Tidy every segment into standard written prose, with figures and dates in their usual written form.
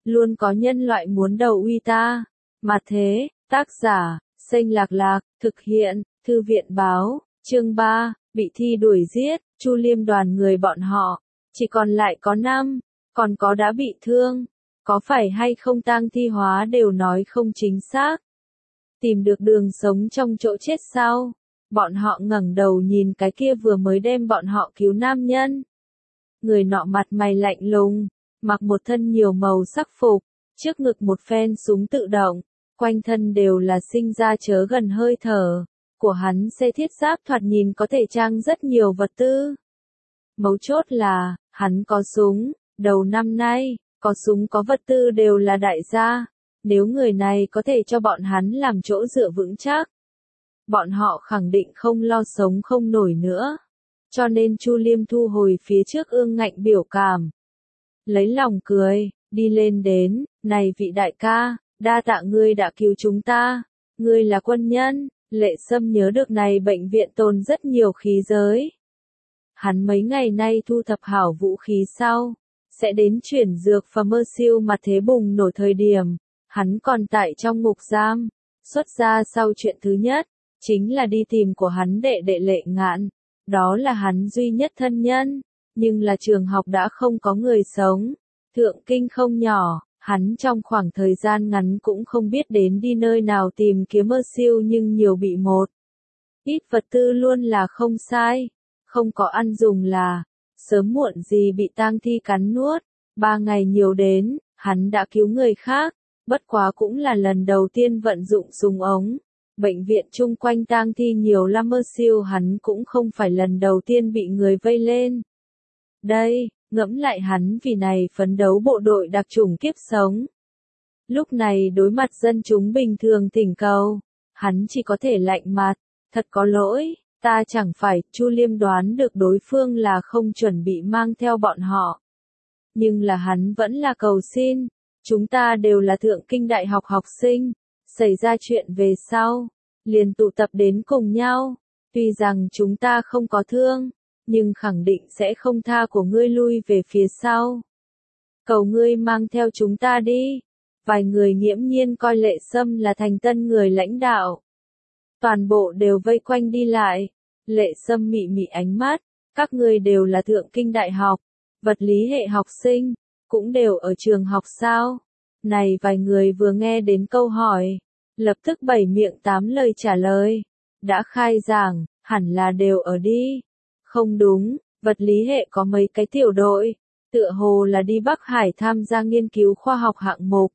luôn có nhân loại muốn đầu uy ta. Mà thế, tác giả, Xanh Lạc Lạc, thực hiện, Thư viện báo, chương 3, bị thi đuổi giết, Chu Liêm đoàn người bọn họ, chỉ còn lại có 5, còn có đã bị thương, có phải hay không tang thi hóa đều nói không chính xác. Tìm được đường sống trong chỗ chết sao? Bọn họ ngẩng đầu nhìn cái kia vừa mới đem bọn họ cứu nam nhân. Người nọ mặt mày lạnh lùng, mặc một thân nhiều màu sắc phục, trước ngực một phen súng tự động, quanh thân đều là sinh ra chớ gần hơi thở của hắn. Xe thiết giáp thoạt nhìn có thể trang rất nhiều vật tư. Mấu chốt là, hắn có súng, đầu năm nay, có súng có vật tư đều là đại gia. Nếu người này có thể cho bọn hắn làm chỗ dựa vững chắc, bọn họ khẳng định không lo sống không nổi nữa. Cho nên Chu Liêm thu hồi phía trước ương ngạnh biểu cảm. Lấy lòng cười, đi lên đến, này vị đại ca, đa tạ ngươi đã cứu chúng ta, ngươi là quân nhân. Lệ Sâm nhớ được này bệnh viện tồn rất nhiều khí giới. Hắn mấy ngày nay thu thập hảo vũ khí sau, sẽ đến chuyển dược và mơ siêu mà thế bùng nổ thời điểm. Hắn còn tại trong ngục giam, xuất ra sau chuyện thứ nhất, chính là đi tìm của hắn đệ đệ Lệ Ngạn. Đó là hắn duy nhất thân nhân, nhưng là trường học đã không có người sống. Thượng kinh không nhỏ, hắn trong khoảng thời gian ngắn cũng không biết đến đi nơi nào tìm kiếm mơ siêu, nhưng nhiều bị một ít vật tư luôn là không sai, không có ăn dùng là, sớm muộn gì bị tang thi cắn nuốt. 3 ngày nhiều đến, hắn đã cứu người khác, bất quá cũng là lần đầu tiên vận dụng súng ống. Bệnh viện chung quanh tang thi nhiều lắm, mơ siêu hắn cũng không phải lần đầu tiên bị người vây lên. Đây, ngẫm lại hắn vì này phấn đấu bộ đội đặc chủng kiếp sống. Lúc này đối mặt dân chúng bình thường thỉnh cầu, hắn chỉ có thể lạnh mặt, thật có lỗi, ta chẳng phải. Chu Liêm đoán được đối phương là không chuẩn bị mang theo bọn họ. Nhưng là hắn vẫn là cầu xin, chúng ta đều là thượng kinh đại học học sinh, xảy ra chuyện về sau, liền tụ tập đến cùng nhau, tuy rằng chúng ta không có thương, nhưng khẳng định sẽ không tha của ngươi lui về phía sau. Cầu ngươi mang theo chúng ta đi. Vài người nghiễm nhiên coi Lệ Sâm là thành tân người lãnh đạo. Toàn bộ đều vây quanh đi lại. Lệ Sâm mị mị ánh mắt, các ngươi đều là thượng kinh đại học, vật lý hệ học sinh, cũng đều ở trường học sao? Này vài người vừa nghe đến câu hỏi, lập tức bảy miệng tám lời trả lời. Đã khai giảng, hẳn là đều ở đi. Không đúng, vật lý hệ có mấy cái tiểu đội, tựa hồ là đi Bắc Hải tham gia nghiên cứu khoa học hạng mục.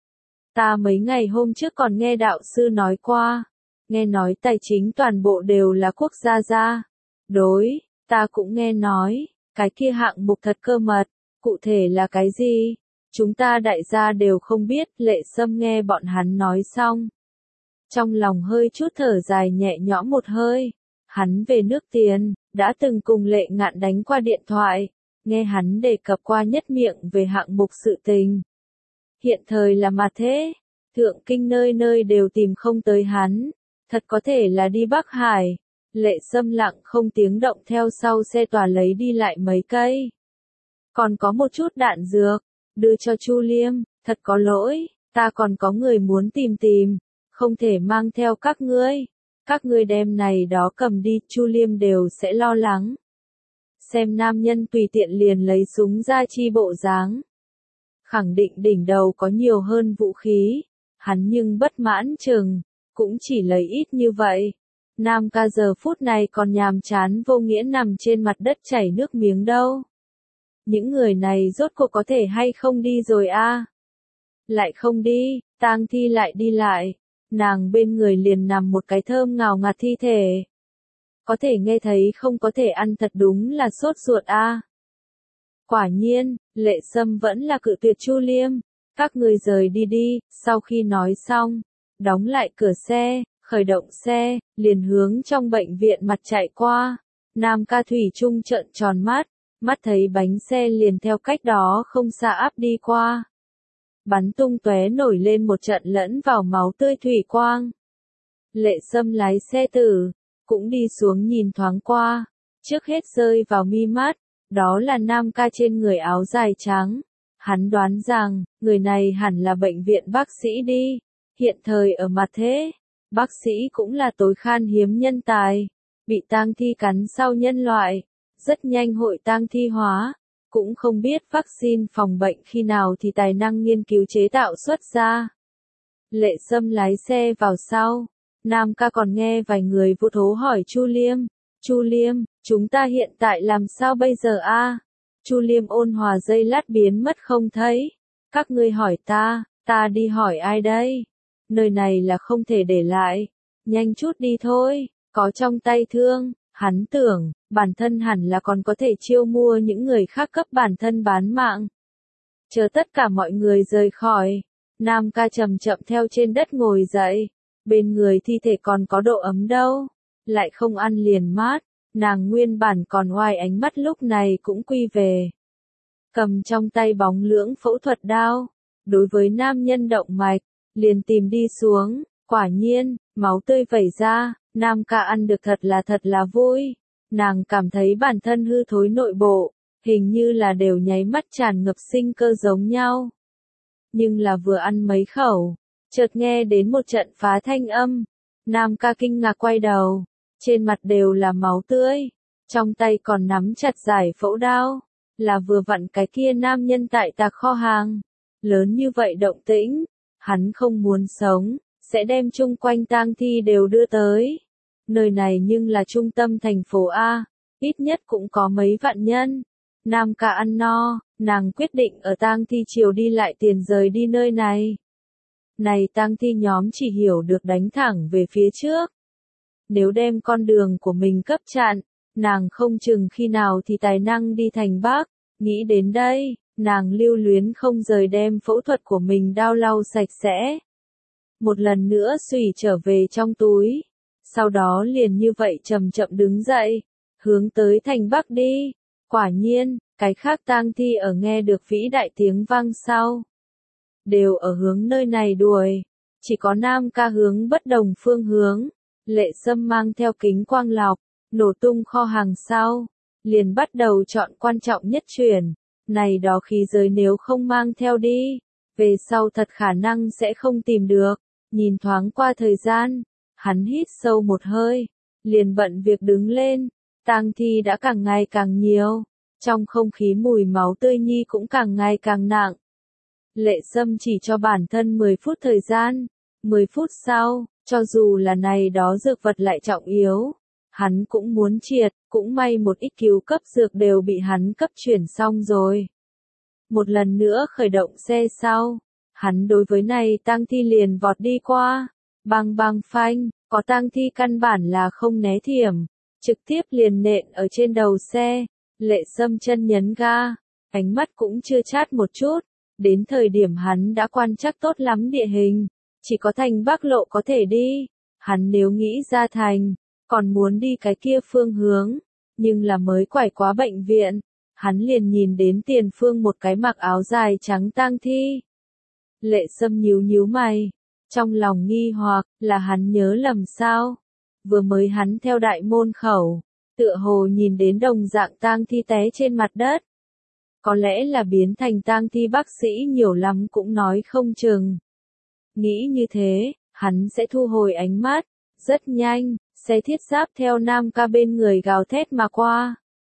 Ta mấy ngày hôm trước còn nghe đạo sư nói qua, nghe nói tài chính toàn bộ đều là quốc gia. Đối, ta cũng nghe nói, cái kia hạng mục thật cơ mật, cụ thể là cái gì? Chúng ta đại gia đều không biết. Lệ Sâm nghe bọn hắn nói xong, trong lòng hơi chút thở dài nhẹ nhõm một hơi. Hắn về nước tiền, đã từng cùng Lệ Ngạn đánh qua điện thoại, nghe hắn đề cập qua nhất miệng về hạng mục sự tình. Hiện thời là mà thế, thượng kinh nơi nơi đều tìm không tới hắn, thật có thể là đi Bắc Hải. Lệ Sâm lặng không tiếng động theo sau xe tòa lấy đi lại mấy cây. Còn có một chút đạn dược, đưa cho Chu Liêm, thật có lỗi, ta còn có người muốn tìm, không thể mang theo các ngươi. Các ngươi đem này đó cầm đi. Chu Liêm đều sẽ lo lắng. Xem nam nhân tùy tiện liền lấy súng ra chi bộ dáng. Khẳng định đỉnh đầu có nhiều hơn vũ khí. Hắn nhưng bất mãn chừng, cũng chỉ lấy ít như vậy. Nam ca giờ phút này còn nhàm chán vô nghĩa nằm trên mặt đất chảy nước miếng đâu. Những người này rốt cuộc có thể hay không đi rồi a? Lại không đi, tang thi lại đi lại. Nàng bên người liền nằm một cái thơm ngào ngạt thi thể. Có thể nghe thấy không có thể ăn, thật đúng là sốt ruột a. Quả nhiên, Lệ Sâm vẫn là cự tuyệt Chu Liêm. Các ngươi rời đi đi. Sau khi nói xong, đóng lại cửa xe, khởi động xe, liền hướng trong bệnh viện mặt chạy qua. Nam ca thủy chung trợn tròn mắt thấy bánh xe liền theo cách đó không xa áp đi qua. Bắn tung tóe nổi lên một trận lẫn vào máu tươi thủy quang. Lệ Sâm lái xe tử, cũng đi xuống nhìn thoáng qua, trước hết rơi vào mi mắt, đó là Nam ca trên người áo dài trắng, Hắn đoán rằng, người này hẳn là bệnh viện bác sĩ đi. Hiện thời ở mặt thế, bác sĩ cũng là tối khan hiếm nhân tài. Bị tang thi cắn sau nhân loại, rất nhanh hội tang thi hóa. Cũng không biết vaccine phòng bệnh khi nào thì tài năng nghiên cứu chế tạo xuất ra. Lệ Sâm lái xe vào sau. Nam ca còn nghe vài người vô thố hỏi Chu Liêm. Chu Liêm, chúng ta hiện tại làm sao bây giờ a? Chu Liêm ôn hòa giây lát biến mất không thấy. Các ngươi hỏi ta đi hỏi ai đây? Nơi này là không thể để lại. Nhanh chút đi thôi, có trong tay thương. Hắn tưởng, bản thân hẳn là còn có thể chiêu mua những người khác cấp bản thân bán mạng. Chờ tất cả mọi người rời khỏi. Nam ca chậm chậm theo trên đất ngồi dậy. Bên người thi thể còn có độ ấm đâu. Lại không ăn liền mát. Nàng nguyên bản còn oai ánh mắt lúc này cũng quy về. Cầm trong tay bóng lưỡng phẫu thuật đao. Đối với nam nhân động mạch, liền tìm đi xuống. Quả nhiên, máu tươi vẩy ra. Nam ca ăn được thật là vui. Nàng cảm thấy bản thân hư thối nội bộ. Hình như là đều nháy mắt tràn ngập sinh cơ giống nhau. Nhưng là vừa ăn mấy khẩu, chợt nghe đến một trận phá thanh âm. Nam ca kinh ngạc quay đầu, trên mặt đều là máu tươi, trong tay còn nắm chặt giải phẫu đao, là vừa vặn cái kia nam nhân tại tạc kho hàng. Lớn như vậy động tĩnh, hắn không muốn sống, sẽ đem chung quanh tang thi đều đưa tới. Nơi này nhưng là trung tâm thành phố A, ít nhất cũng có mấy vạn nhân. Nam ca ăn no, nàng quyết định ở tang thi chiều đi lại tiền rời đi nơi này. Này tang thi nhóm chỉ hiểu được đánh thẳng về phía trước. Nếu đem con đường của mình cấp chặn, nàng không chừng khi nào thì tài năng đi thành Bắc. Nghĩ đến đây, nàng lưu luyến không rời đem phẫu thuật của mình đao lau sạch sẽ. Một lần nữa xùy trở về trong túi. Sau đó liền như vậy chậm chậm đứng dậy, hướng tới thành Bắc đi. Quả nhiên, cái khác tang thi ở nghe được vĩ đại tiếng vang sau. Đều ở hướng nơi này đuổi. Chỉ có Nam ca hướng bất đồng phương hướng. Lệ Sâm mang theo kính quang lọc, nổ tung kho hàng sau. Liền bắt đầu chọn quan trọng nhất chuyển. Này đó khí giới nếu không mang theo đi. Về sau thật khả năng sẽ không tìm được. Nhìn thoáng qua thời gian. Hắn hít sâu một hơi. Liền bận việc đứng lên. Tang thi đã càng ngày càng nhiều. Trong không khí mùi máu tươi nhi cũng càng ngày càng nặng. Lệ Sâm chỉ cho bản thân 10 phút thời gian. 10 phút sau, cho dù là này đó dược vật lại trọng yếu. Hắn cũng muốn triệt, cũng may một ít cứu cấp dược đều bị hắn cấp chuyển xong rồi. Một lần nữa khởi động xe sau. Hắn đối với này tang thi liền vọt đi qua. Bang bang phanh, có tang thi căn bản là không né thiểm. Trực tiếp liền nện ở trên đầu xe. Lệ Sâm chân nhấn ga, ánh mắt cũng chưa chát một chút, đến thời điểm hắn đã quan trắc tốt lắm địa hình, chỉ có thành Bắc lộ có thể đi, hắn nếu nghĩ ra thành, còn muốn đi cái kia phương hướng, nhưng là mới quải quá bệnh viện, hắn liền nhìn đến tiền phương một cái mặc áo dài trắng tang thi. Lệ Sâm nhíu nhíu mày, trong lòng nghi hoặc là hắn nhớ lầm sao, vừa mới hắn theo đại môn khẩu. Tựa hồ nhìn đến đồng dạng tang thi té trên mặt đất. Có lẽ là biến thành tang thi bác sĩ nhiều lắm cũng nói không chừng. Nghĩ như thế, hắn sẽ thu hồi ánh mắt. Rất nhanh, xe thiết giáp theo Nam ca bên người gào thét mà qua.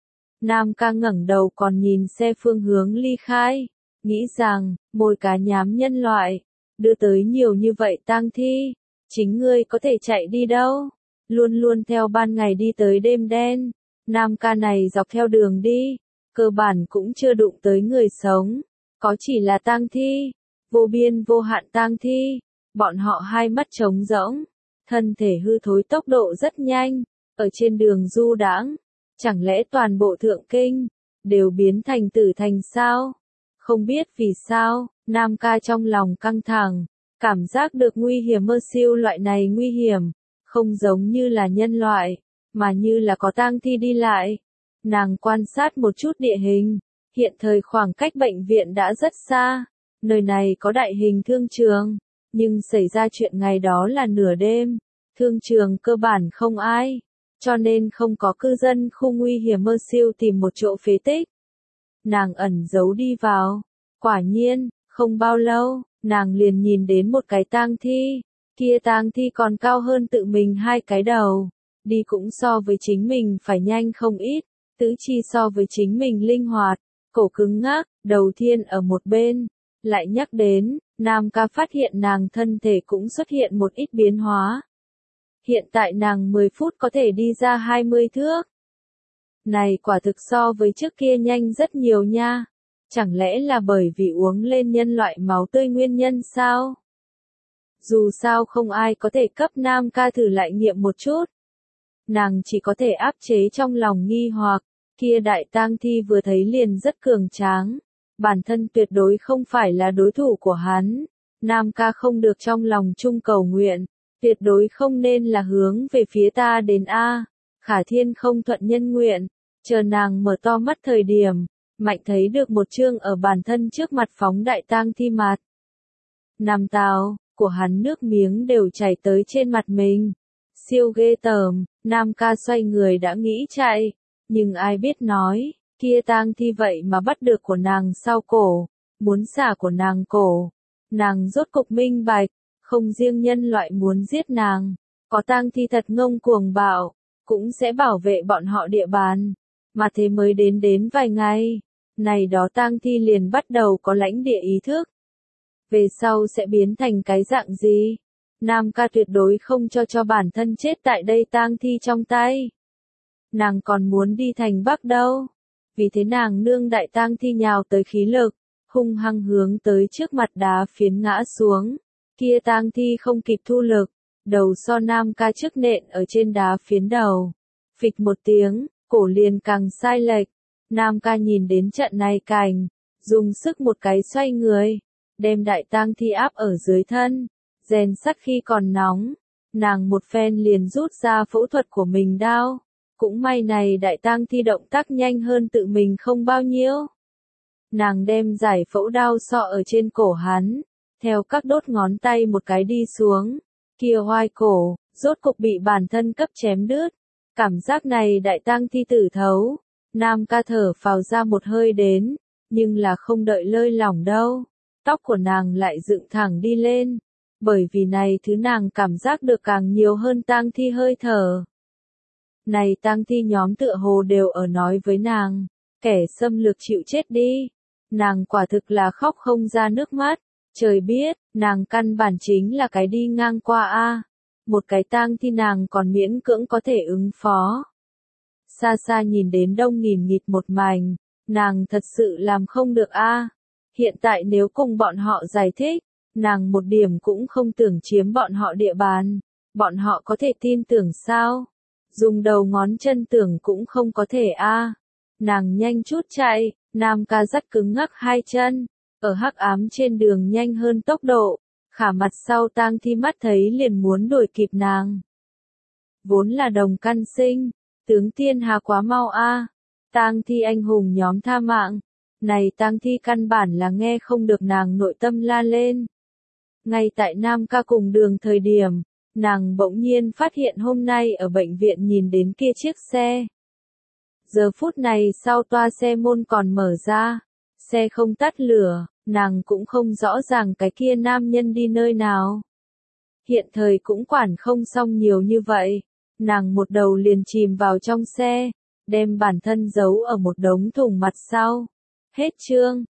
Nam ca ngẩng đầu còn nhìn xe phương hướng ly khai. Nghĩ rằng, mồi cá nhám nhân loại, đưa tới nhiều như vậy tang thi. Chính ngươi có thể chạy đi đâu? Luôn luôn theo ban ngày đi tới đêm đen, Nam ca này dọc theo đường đi, cơ bản cũng chưa đụng tới người sống, có chỉ là tang thi, vô biên vô hạn tang thi, bọn họ hai mắt trống rỗng, thân thể hư thối tốc độ rất nhanh, ở trên đường du đãng, chẳng lẽ toàn bộ thượng kinh, đều biến thành tử thành sao? Không biết vì sao, Nam ca trong lòng căng thẳng, cảm giác được nguy hiểm mơ siêu loại này nguy hiểm. Không giống như là nhân loại, mà như là có tang thi đi lại. Nàng quan sát một chút địa hình, hiện thời khoảng cách bệnh viện đã rất xa, nơi này có đại hình thương trường, nhưng xảy ra chuyện ngày đó là nửa đêm, thương trường cơ bản không ai, cho nên không có cư dân khu nguy hiểm mơ siêu tìm một chỗ phế tích. Nàng ẩn giấu đi vào, Quả nhiên, không bao lâu, nàng liền nhìn đến một cái tang thi. Kia tang thi còn cao hơn tự mình 2 cái đầu. Đi cũng so với chính mình phải nhanh không ít. Tứ chi so với chính mình linh hoạt. Cổ cứng ngắc, đầu thiên ở một bên. Lại nhắc đến, Nam ca phát hiện nàng thân thể cũng xuất hiện một ít biến hóa. Hiện tại nàng 10 phút có thể đi ra 20 thước. Này quả thực so với trước kia nhanh rất nhiều nha. Chẳng lẽ là bởi vì uống lên nhân loại máu tươi nguyên nhân sao? Dù sao không ai có thể cấp Nam ca thử lại nghiệm một chút. Nàng chỉ có thể áp chế trong lòng nghi hoặc, kia đại tang thi vừa thấy liền rất cường tráng. Bản thân tuyệt đối không phải là đối thủ của hắn. Nam ca không được trong lòng chung cầu nguyện, tuyệt đối không nên là hướng về phía ta đến A. Khả thiên không thuận nhân nguyện, chờ nàng mở to mắt thời điểm, mạnh thấy được một chương ở bản thân trước mặt phóng đại tang thi mặt. Nam tào, của hắn nước miếng đều chảy tới trên mặt mình. Siêu ghê tởm, Nam ca xoay người đã nghĩ chạy, nhưng ai biết nói, kia tang thi vậy mà bắt được của nàng sau cổ, muốn xả của nàng cổ. Nàng rốt cục minh bạch, không riêng nhân loại muốn giết nàng, có tang thi thật ngông cuồng bạo, cũng sẽ bảo vệ bọn họ địa bàn. Mà thế mới đến vài ngày, này đó tang thi liền bắt đầu có lãnh địa ý thức. Về sau sẽ biến thành cái dạng gì? Nam ca tuyệt đối không cho bản thân chết tại đây tang thi trong tay. Nàng còn muốn đi thành Bắc đâu. Vì thế nàng nương đại tang thi nhào tới khí lực, hung hăng hướng tới trước mặt đá phiến ngã xuống. Kia tang thi không kịp thu lực, đầu so Nam ca trước nện ở trên đá phiến đầu. Phịch một tiếng, cổ liền càng sai lệch. Nam ca nhìn đến trận này cảnh, dùng sức một cái xoay người, đem đại tang thi áp ở dưới thân. Rèn sắt khi còn nóng, nàng một phen liền rút ra phẫu thuật của mình đao. Cũng may này đại tang thi động tác nhanh hơn tự mình không bao nhiêu. Nàng đem giải phẫu đao sọ ở trên cổ hắn, theo các đốt ngón tay một cái đi xuống. Kia oai cổ, rốt cục bị bản thân cấp chém đứt. Cảm giác này đại tang thi tử thấu. Nam ca thở phào ra một hơi đến, nhưng là không đợi lơi lỏng đâu. Tóc của nàng lại dựng thẳng đi lên. Bởi vì này thứ nàng cảm giác được càng nhiều hơn tang thi hơi thở. Này tang thi nhóm tựa hồ đều ở nói với nàng, kẻ xâm lược chịu chết đi. Nàng quả thực là khóc không ra nước mắt. Trời biết, nàng căn bản chính là cái đi ngang qua a. Một cái tang thi nàng còn miễn cưỡng có thể ứng phó. Xa xa nhìn đến đông nghìn nghịt một mảnh, nàng thật sự làm không được a. Hiện tại nếu cùng bọn họ giải thích, nàng một điểm cũng không tưởng chiếm bọn họ địa bàn. Bọn họ có thể tin tưởng sao? Dùng đầu ngón chân tưởng cũng không có thể a. Nàng nhanh chút chạy, Nam ca dắt cứng ngắc 2 chân, ở hắc ám trên đường nhanh hơn tốc độ. Khả mặt sau tang thi mắt thấy liền muốn đuổi kịp nàng. Vốn là đồng căn sinh, tướng thiên hà quá mau a. Tang thi anh hùng nhóm tha mạng. Này tang thi căn bản là nghe không được nàng nội tâm la lên. Ngay tại Nam ca cùng đường thời điểm, nàng bỗng nhiên phát hiện hôm nay ở bệnh viện nhìn đến kia chiếc xe. Giờ phút này sau toa xe môn còn mở ra, xe không tắt lửa, nàng cũng không rõ ràng cái kia nam nhân đi nơi nào. Hiện thời cũng quản không xong nhiều như vậy, nàng một đầu liền chìm vào trong xe, đem bản thân giấu ở một đống thùng mặt sau. Hết chương.